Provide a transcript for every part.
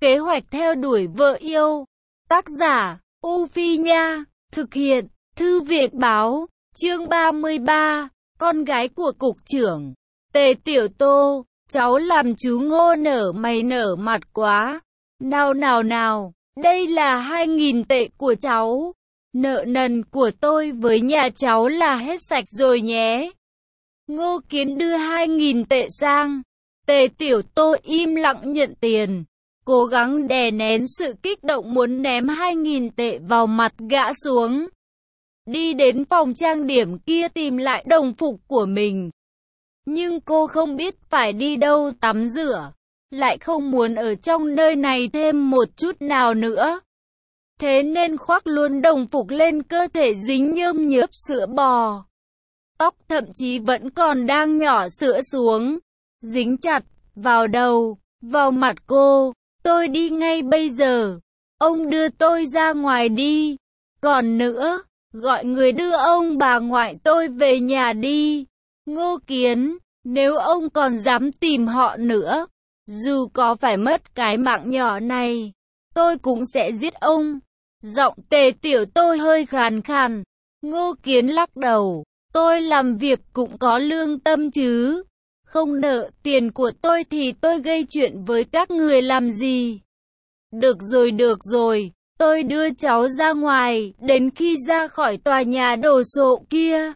Kế hoạch theo đuổi vợ yêu. Tác giả, U Phi Nha. Thực hiện, Thư viện Báo. Chương 33. Con gái của cục trưởng. Tề Tiểu Tô, cháu làm chú Ngô nở mày nở mặt quá. Nào, đây là 2.000 tệ của cháu. Nợ nần của tôi với nhà cháu là hết sạch rồi nhé. Ngô Kiến đưa 2.000 tệ sang. Tề Tiểu Tô im lặng nhận tiền, cố gắng đè nén sự kích động muốn ném 2.000 tệ vào mặt gã xuống. Đi đến phòng trang điểm kia tìm lại đồng phục của mình. Nhưng cô không biết phải đi đâu tắm rửa, lại không muốn ở trong nơi này thêm một chút nào nữa. Thế nên khoác luôn đồng phục lên cơ thể dính nhơm nhớp sữa bò. Tóc thậm chí vẫn còn đang nhỏ sữa xuống, dính chặt vào đầu, vào mặt cô. Tôi đi ngay bây giờ. Ông đưa tôi ra ngoài đi. Còn nữa, gọi người đưa ông bà ngoại tôi về nhà đi. Ngô Kiến, nếu ông còn dám tìm họ nữa, dù có phải mất cái mạng nhỏ này, tôi cũng sẽ giết ông. Giọng Tề Tiểu Tô hơi khàn khàn. Ngô Kiến lắc đầu. Tôi làm việc cũng có lương tâm chứ. Không nợ tiền của tôi thì tôi gây chuyện với các người làm gì? Được rồi, tôi đưa cháu ra ngoài, đến khi ra khỏi tòa nhà đồ sộ kia.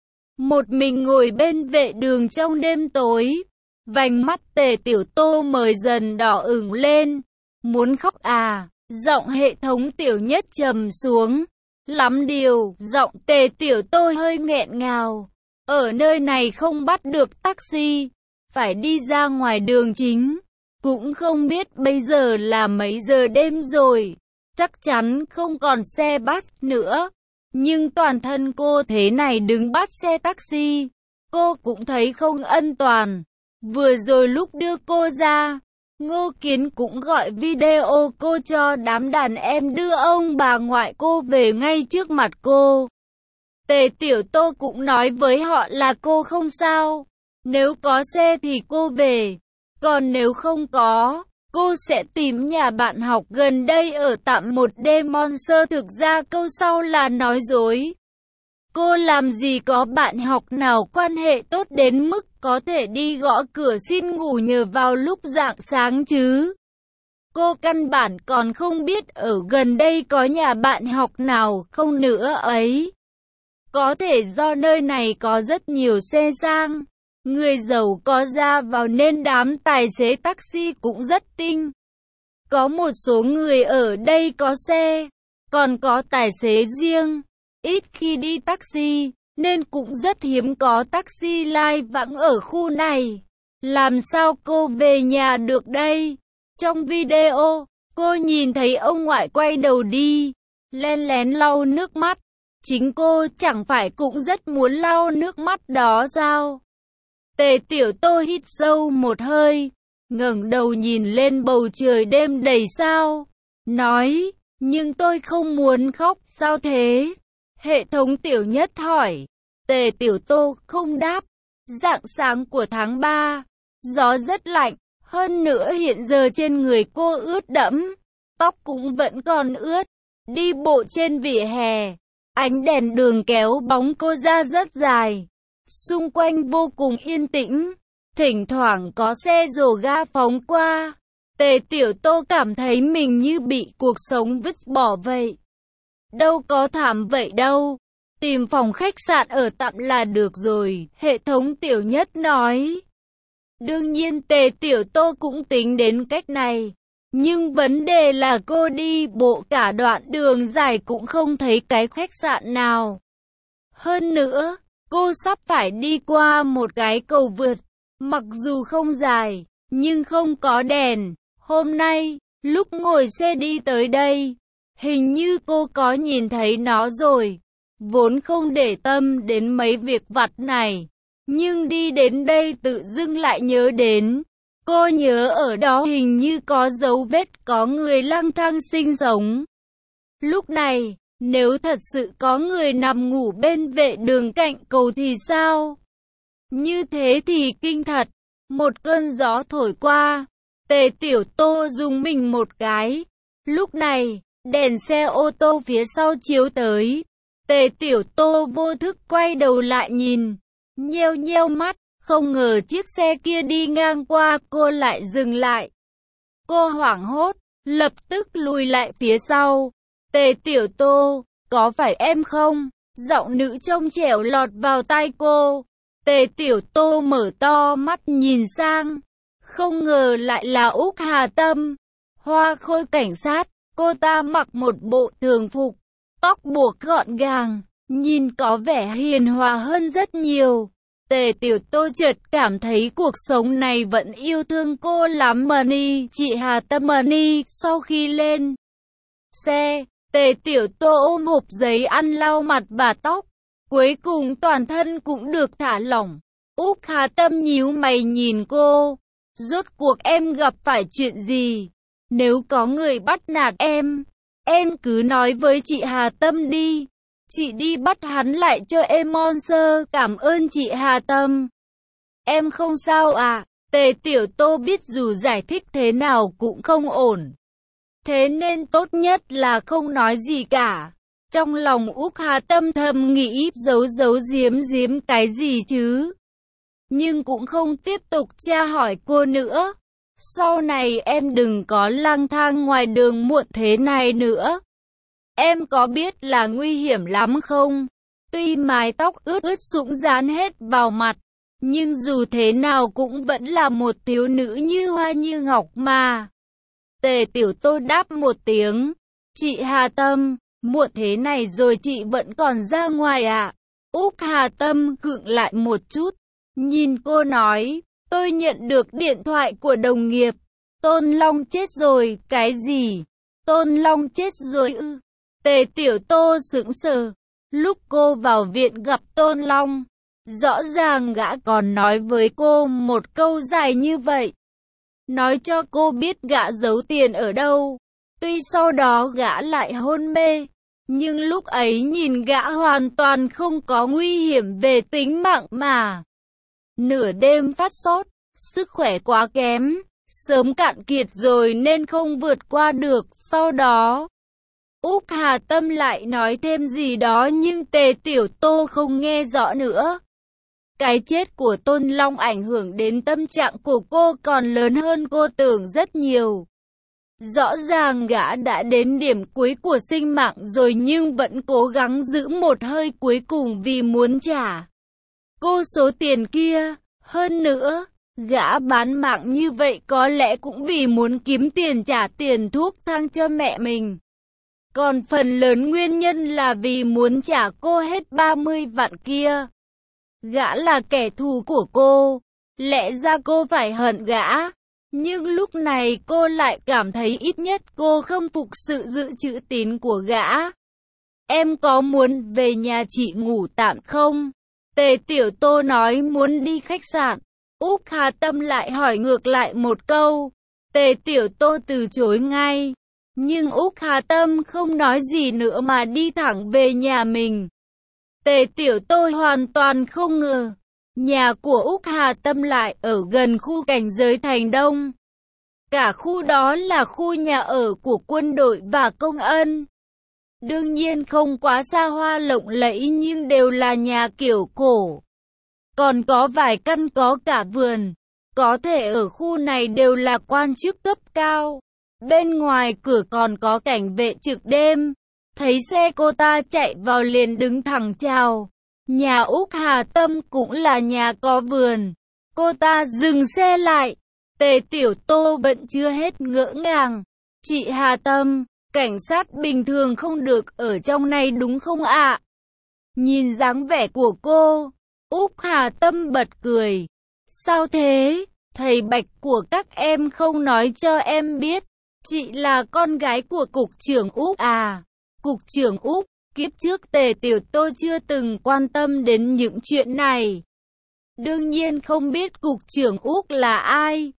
Một mình ngồi bên vệ đường trong đêm tối, vành mắt Tề Tiểu Tô mới dần đỏ ửng lên. Muốn khóc à? Giọng hệ thống Tiểu Nhất trầm xuống. Lắm điều, giọng Tề Tiểu Tô hơi nghẹn ngào. Ở nơi này không bắt được taxi, phải đi ra ngoài đường chính. Cũng không biết bây giờ là mấy giờ đêm rồi. Chắc chắn không còn xe bus nữa. Nhưng toàn thân cô thế này đứng bắt xe taxi, cô cũng thấy không an toàn. Vừa rồi lúc đưa cô ra, Ngô Kiến cũng gọi video cô cho đám đàn em đưa ông bà ngoại cô về ngay trước mặt cô. Tề Tiểu Tô cũng nói với họ là cô không sao. Nếu có xe thì cô về. Còn nếu không có, cô sẽ tìm nhà bạn học gần đây ở tạm một đêm. Monster thực ra câu sau là nói dối. Cô làm gì có bạn học nào quan hệ tốt đến mức có thể đi gõ cửa xin ngủ nhờ vào lúc rạng sáng chứ. Cô căn bản còn không biết ở gần đây có nhà bạn học nào không nữa ấy. Có thể do nơi này có rất nhiều xe sang, người giàu có ra vào nên đám tài xế taxi cũng rất tinh. Có một số người ở đây có xe, còn có tài xế riêng, ít khi đi taxi, nên cũng rất hiếm có taxi lai vãng ở khu này. Làm sao cô về nhà được đây? Trong video, cô nhìn thấy ông ngoại quay đầu đi, len lén lau nước mắt. Chính cô chẳng phải cũng rất muốn lau nước mắt đó sao? Tề Tiểu Tô hít sâu một hơi, ngẩng đầu nhìn lên bầu trời đêm đầy sao, nói, nhưng tôi không muốn khóc. Sao thế? Hệ thống Tiểu Nhất hỏi. Tề Tiểu Tô không đáp. Rạng sáng của tháng 3, gió rất lạnh, hơn nữa hiện giờ trên người cô ướt đẫm, tóc cũng vẫn còn ướt. Đi bộ trên vỉa hè, ánh đèn đường kéo bóng cô ra rất dài. Xung quanh vô cùng yên tĩnh, thỉnh thoảng có xe rồ ga phóng qua. Tề Tiểu Tô cảm thấy mình như bị cuộc sống vứt bỏ vậy. Đâu có thảm vậy đâu, tìm phòng khách sạn ở tạm là được rồi, hệ thống Tiểu Nhất nói. Đương nhiên Tề Tiểu Tô cũng tính đến cách này, nhưng vấn đề là cô đi bộ cả đoạn đường dài cũng không thấy cái khách sạn nào. Hơn nữa, cô sắp phải đi qua một cái cầu vượt, mặc dù không dài, nhưng không có đèn. Hôm nay, lúc ngồi xe đi tới đây, hình như cô có nhìn thấy nó rồi. Vốn không để tâm đến mấy việc vặt này, nhưng đi đến đây tự dưng lại nhớ đến. Cô nhớ ở đó hình như có dấu vết có người lang thang sinh sống. Lúc này, nếu thật sự có người nằm ngủ bên vệ đường cạnh cầu thì sao? Như thế thì kinh thật. Một cơn gió thổi qua, Tề Tiểu Tô rùng mình một cái. Lúc này, đèn xe ô tô phía sau chiếu tới. Tề Tiểu Tô vô thức quay đầu lại nhìn, nheo nheo mắt, không ngờ chiếc xe kia đi ngang qua, cô lại dừng lại. Cô hoảng hốt, lập tức lùi lại phía sau. Tề Tiểu Tô, có phải em không? Giọng nữ trong trẻo lọt vào tai cô. Tề Tiểu Tô mở to mắt nhìn sang, không ngờ lại là Úc Hà Tâm. Hoa khôi cảnh sát, cô ta mặc một bộ thường phục, tóc buộc gọn gàng, nhìn có vẻ hiền hòa hơn rất nhiều. Tề Tiểu Tô chợt cảm thấy cuộc sống này vẫn yêu thương cô lắm mà ni. Chị Hà Tâm mà ni. Sau khi lên xe, Tề Tiểu Tô ôm hộp giấy ăn lau mặt và tóc. Cuối cùng toàn thân cũng được thả lỏng. Úc Hà Tâm nhíu mày nhìn cô. Rốt cuộc em gặp phải chuyện gì? Nếu có người bắt nạt em cứ nói với chị Hà Tâm đi. Chị đi bắt hắn lại cho em Monster. Cảm ơn chị Hà Tâm. Em không sao à? Tề Tiểu Tô biết dù giải thích thế nào cũng không ổn. Thế nên tốt nhất là không nói gì cả. Trong lòng Úc Hà Tâm thầm nghĩ giấu giếm cái gì chứ. Nhưng cũng không tiếp tục tra hỏi cô nữa. Sau này em đừng có lang thang ngoài đường muộn thế này nữa. Em có biết là nguy hiểm lắm không? Tuy mái tóc ướt sũng dán hết vào mặt, nhưng dù thế nào cũng vẫn là một thiếu nữ như hoa như ngọc mà. Tề Tiểu Tô đáp một tiếng. Chị Hà Tâm, muộn thế này rồi chị vẫn còn ra ngoài à? Úc Hà Tâm khựng lại một chút, nhìn cô nói, tôi nhận được điện thoại của đồng nghiệp. Tôn Long chết rồi. Cái gì? Tôn Long chết rồi ư? Tề Tiểu Tô sững sờ. Lúc cô vào viện gặp Tôn Long, rõ ràng gã còn nói với cô một câu dài như vậy. Nói cho cô biết gã giấu tiền ở đâu. Tuy sau đó gã lại hôn mê, nhưng lúc ấy nhìn gã hoàn toàn không có nguy hiểm về tính mạng mà. Nửa đêm phát sốt, sức khỏe quá kém, sớm cạn kiệt rồi nên không vượt qua được. Sau đó, Úc Hà Tâm lại nói thêm gì đó nhưng Tề Tiểu Tô không nghe rõ nữa. Cái chết của Tôn Long ảnh hưởng đến tâm trạng của cô còn lớn hơn cô tưởng rất nhiều. Rõ ràng gã đã đến điểm cuối của sinh mạng rồi nhưng vẫn cố gắng giữ một hơi cuối cùng vì muốn trả cô số tiền kia. Hơn nữa, gã bán mạng như vậy có lẽ cũng vì muốn kiếm tiền trả tiền thuốc thang cho mẹ mình. Còn phần lớn nguyên nhân là vì muốn trả cô hết 30 vạn kia. Gã là kẻ thù của cô, lẽ ra cô phải hận gã. Nhưng lúc này cô lại cảm thấy ít nhất cô không phục sự giữ chữ tín của gã. Em có muốn về nhà chị ngủ tạm không? Tề Tiểu Tô nói muốn đi khách sạn. Úc Hà Tâm lại hỏi ngược lại một câu. Tề Tiểu Tô từ chối ngay. Nhưng Úc Hà Tâm không nói gì nữa mà đi thẳng về nhà mình. Tề Tiểu Tô hoàn toàn không ngờ. Nhà của Úc Hà Tâm lại ở gần khu cảnh giới thành Đông. Cả khu đó là khu nhà ở của quân đội và công an. Đương nhiên không quá xa hoa lộng lẫy nhưng đều là nhà kiểu cổ. Còn có vài căn có cả vườn. Có thể ở khu này đều là quan chức cấp cao. Bên ngoài cửa còn có cảnh vệ trực đêm. Thấy xe cô ta chạy vào liền đứng thẳng chào. Nhà Úc Hà Tâm cũng là nhà có vườn. Cô ta dừng xe lại. Tề Tiểu Tô vẫn chưa hết ngỡ ngàng. Chị Hà Tâm, cảnh sát bình thường không được ở trong này đúng không ạ? Nhìn dáng vẻ của cô, Úc Hà Tâm bật cười. Sao thế? Thầy Bạch của các em không nói cho em biết. Chị là con gái của Cục trưởng Úc à? Cục trưởng Úc, kiếp trước Tề Tiểu Tô chưa từng quan tâm đến những chuyện này. Đương nhiên không biết Cục trưởng Úc là ai.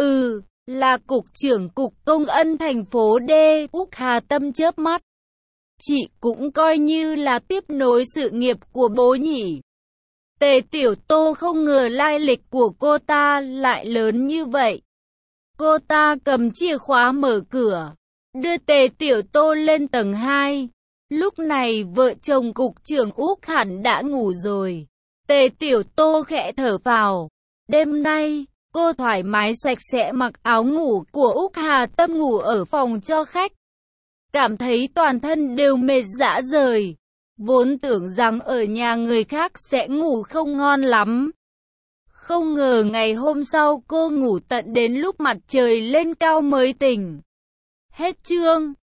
Là Cục trưởng Cục Công an thành phố D. Úc Hà Tâm chớp mắt. Chị cũng coi như là tiếp nối sự nghiệp của bố nhỉ. Tề Tiểu Tô không ngờ lai lịch của cô ta lại lớn như vậy. Cô ta cầm chìa khóa mở cửa, đưa Tề Tiểu Tô lên tầng 2. Lúc này vợ chồng cục trưởng Úc hẳn đã ngủ rồi. Tề Tiểu Tô khẽ thở phào. Đêm nay, cô thoải mái sạch sẽ mặc áo ngủ của Úc Hà Tâm ngủ ở phòng cho khách. Cảm thấy toàn thân đều mệt rã rời. Vốn tưởng rằng ở nhà người khác sẽ ngủ không ngon lắm. Không ngờ ngày hôm sau cô ngủ tận đến lúc mặt trời lên cao mới tỉnh. Hết chương.